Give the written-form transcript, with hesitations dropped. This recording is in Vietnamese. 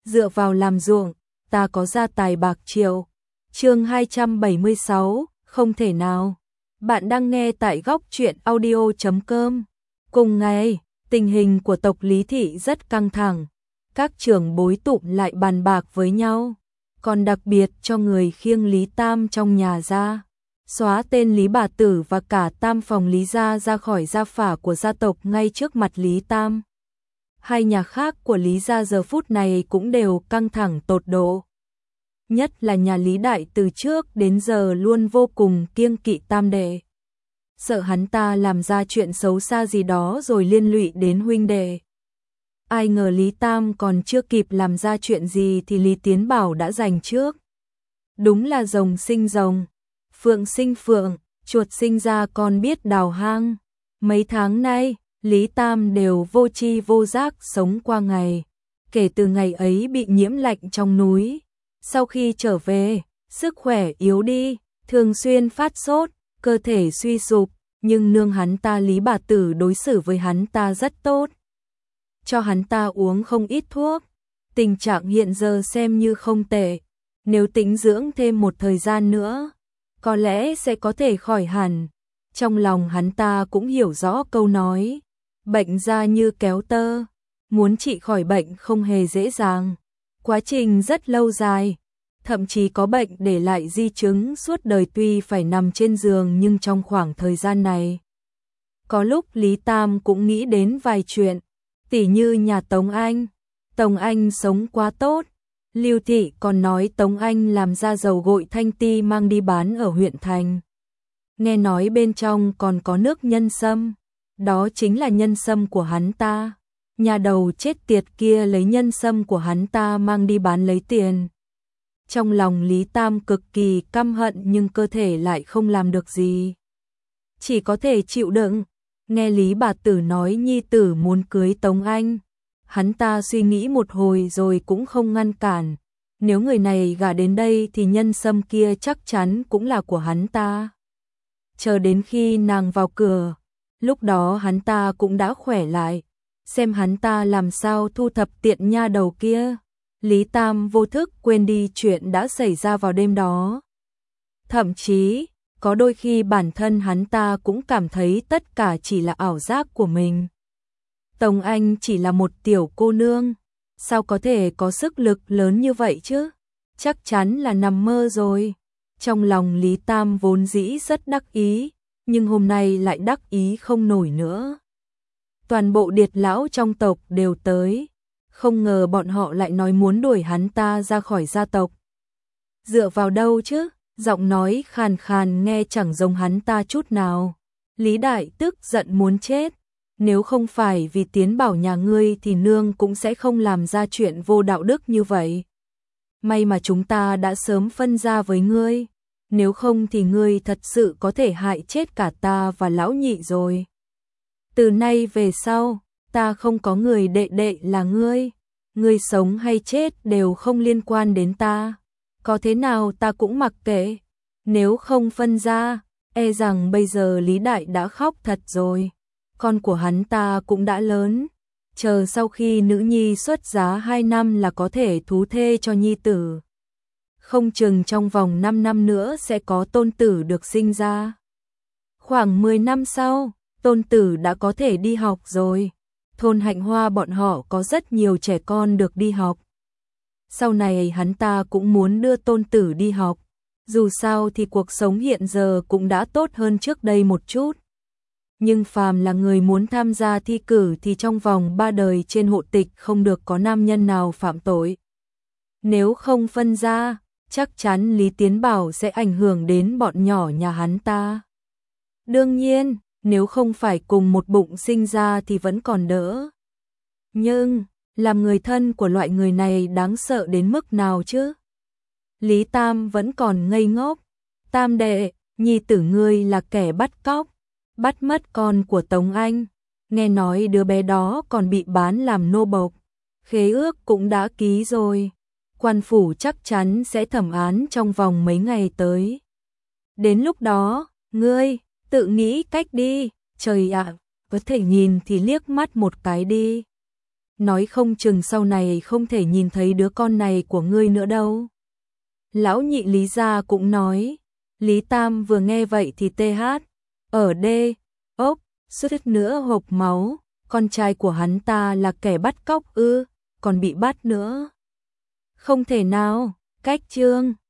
dựa vào làm ruộng, ta có gia tài bạc triệu. Chương 276, không thể nào. Bạn đang nghe tại góc truyện audio.com. Cùng ngày, tình hình của tộc Lý Thị rất căng thẳng. Các trưởng bối tụm lại bàn bạc với nhau, còn đặc biệt cho người khiêng Lý Tam trong nhà ra, xóa tên Lý bà tử và cả tam phòng Lý gia ra khỏi gia phả của gia tộc ngay trước mặt Lý Tam. Hai nhà khác của Lý gia giờ phút này cũng đều căng thẳng tột độ. Nhất là nhà Lý Đại từ trước đến giờ luôn vô cùng kiêng kỵ Tam đệ, sợ hắn ta làm ra chuyện xấu xa gì đó rồi liên lụy đến huynh đệ. Ai ngờ Lý Tam còn chưa kịp làm ra chuyện gì thì Lý Tiến Bảo đã giành trước. Đúng là rồng sinh rồng, phượng sinh phượng, chuột sinh ra con biết đào hang. Mấy tháng nay, Lý Tam đều vô tri vô giác sống qua ngày. Kể từ ngày ấy bị nhiễm lạnh trong núi, sau khi trở về, sức khỏe yếu đi, thường xuyên phát sốt, cơ thể suy sụp, nhưng nương hắn ta Lý bà tử đối xử với hắn ta rất tốt, cho hắn ta uống không ít thuốc. Tình trạng hiện giờ xem như không tệ, nếu tĩnh dưỡng thêm một thời gian nữa, có lẽ sẽ có thể khỏi hẳn. Trong lòng hắn ta cũng hiểu rõ câu nói, bệnh ra như kéo tơ, muốn trị khỏi bệnh không hề dễ dàng, quá trình rất lâu dài, thậm chí có bệnh để lại di chứng suốt đời. Tuy phải nằm trên giường nhưng trong khoảng thời gian này, có lúc Lý Tam cũng nghĩ đến vài chuyện, tỉ như nhà Tống Anh. Tống Anh sống quá tốt, Lưu Thị còn nói Tống Anh làm ra dầu gội thanh ti mang đi bán ở huyện thành. Nghe nói bên trong còn có nước nhân sâm, đó chính là nhân sâm của hắn ta. Nhà đầu chết tiệt kia lấy nhân sâm của hắn ta mang đi bán lấy tiền. Trong lòng Lý Tam cực kỳ căm hận nhưng cơ thể lại không làm được gì, chỉ có thể chịu đựng. Nghe Lý bà tử nói nhi tử muốn cưới Tống Anh, hắn ta suy nghĩ một hồi rồi cũng không ngăn cản. Nếu người này gả đến đây thì nhân sâm kia chắc chắn cũng là của hắn ta. Chờ đến khi nàng vào cửa, lúc đó hắn ta cũng đã khỏe lại, xem hắn ta làm sao thu thập tiện nha đầu kia. Lý Tam vô thức quên đi chuyện đã xảy ra vào đêm đó. Thậm chí, có đôi khi bản thân hắn ta cũng cảm thấy tất cả chỉ là ảo giác của mình. Tống Anh chỉ là một tiểu cô nương, sao có thể có sức lực lớn như vậy chứ? Chắc chắn là nằm mơ rồi. Trong lòng Lý Tam vốn dĩ rất đắc ý, nhưng hôm nay lại đắc ý không nổi nữa. Toàn bộ điệt lão trong tộc đều tới, không ngờ bọn họ lại nói muốn đuổi hắn ta ra khỏi gia tộc. Dựa vào đâu chứ? Giọng nói khàn khàn nghe chẳng giống hắn ta chút nào. Lý Đại tức giận muốn chết. Nếu không phải vì Tiến Bảo nhà ngươi thì nương cũng sẽ không làm ra chuyện vô đạo đức như vậy. May mà chúng ta đã sớm phân ra với ngươi, nếu không thì ngươi thật sự có thể hại chết cả ta và lão nhị rồi. Từ nay về sau, ta không có người đệ đệ là ngươi. Ngươi sống hay chết đều không liên quan đến ta. Có thế nào ta cũng mặc kệ. Nếu không phân ra, e rằng bây giờ Lý Đại đã khóc thật rồi. Con của hắn ta cũng đã lớn, chờ sau khi nữ nhi xuất giá 2 năm là có thể thú thê cho nhi tử. Không chừng trong vòng 5 năm nữa sẽ có tôn tử được sinh ra. Khoảng 10 năm sau, tôn tử đã có thể đi học rồi. Thôn Hạnh Hoa bọn họ có rất nhiều trẻ con được đi học. Sau này hắn ta cũng muốn đưa tôn tử đi học. Dù sao thì cuộc sống hiện giờ cũng đã tốt hơn trước đây một chút. Nhưng phàm là người muốn tham gia thi cử thì trong vòng 3 đời trên hộ tịch không được có nam nhân nào phạm tội. Nếu không phân ra, chắc chắn Lý Tiến Bảo sẽ ảnh hưởng đến bọn nhỏ nhà hắn ta. Đương nhiên, nếu không phải cùng một bụng sinh ra thì vẫn còn đỡ. Nhưng, làm người thân của loại người này đáng sợ đến mức nào chứ? Lý Tam vẫn còn ngây ngốc. Tam đệ, nhi tử ngươi là kẻ bắt cóc, bắt mất con của Tống Anh. Nghe nói đứa bé đó còn bị bán làm nô bộc. Khế ước cũng đã ký rồi. Quan phủ chắc chắn sẽ thẩm án trong vòng mấy ngày tới. Đến lúc đó, ngươi tự nghĩ cách đi. Trời ạ, có thể nhìn thì liếc mắt một cái đi. nói không chừng sau này không thể nhìn thấy đứa con này của ngươi nữa đâu. Lão nhị Lý gia cũng nói. Lý Tam vừa nghe vậy thì ở đê, ốc, suýt nữa hộc máu, con trai của hắn ta là kẻ bắt cóc ư, còn bị bắt nữa. Không thể nào, cách trương.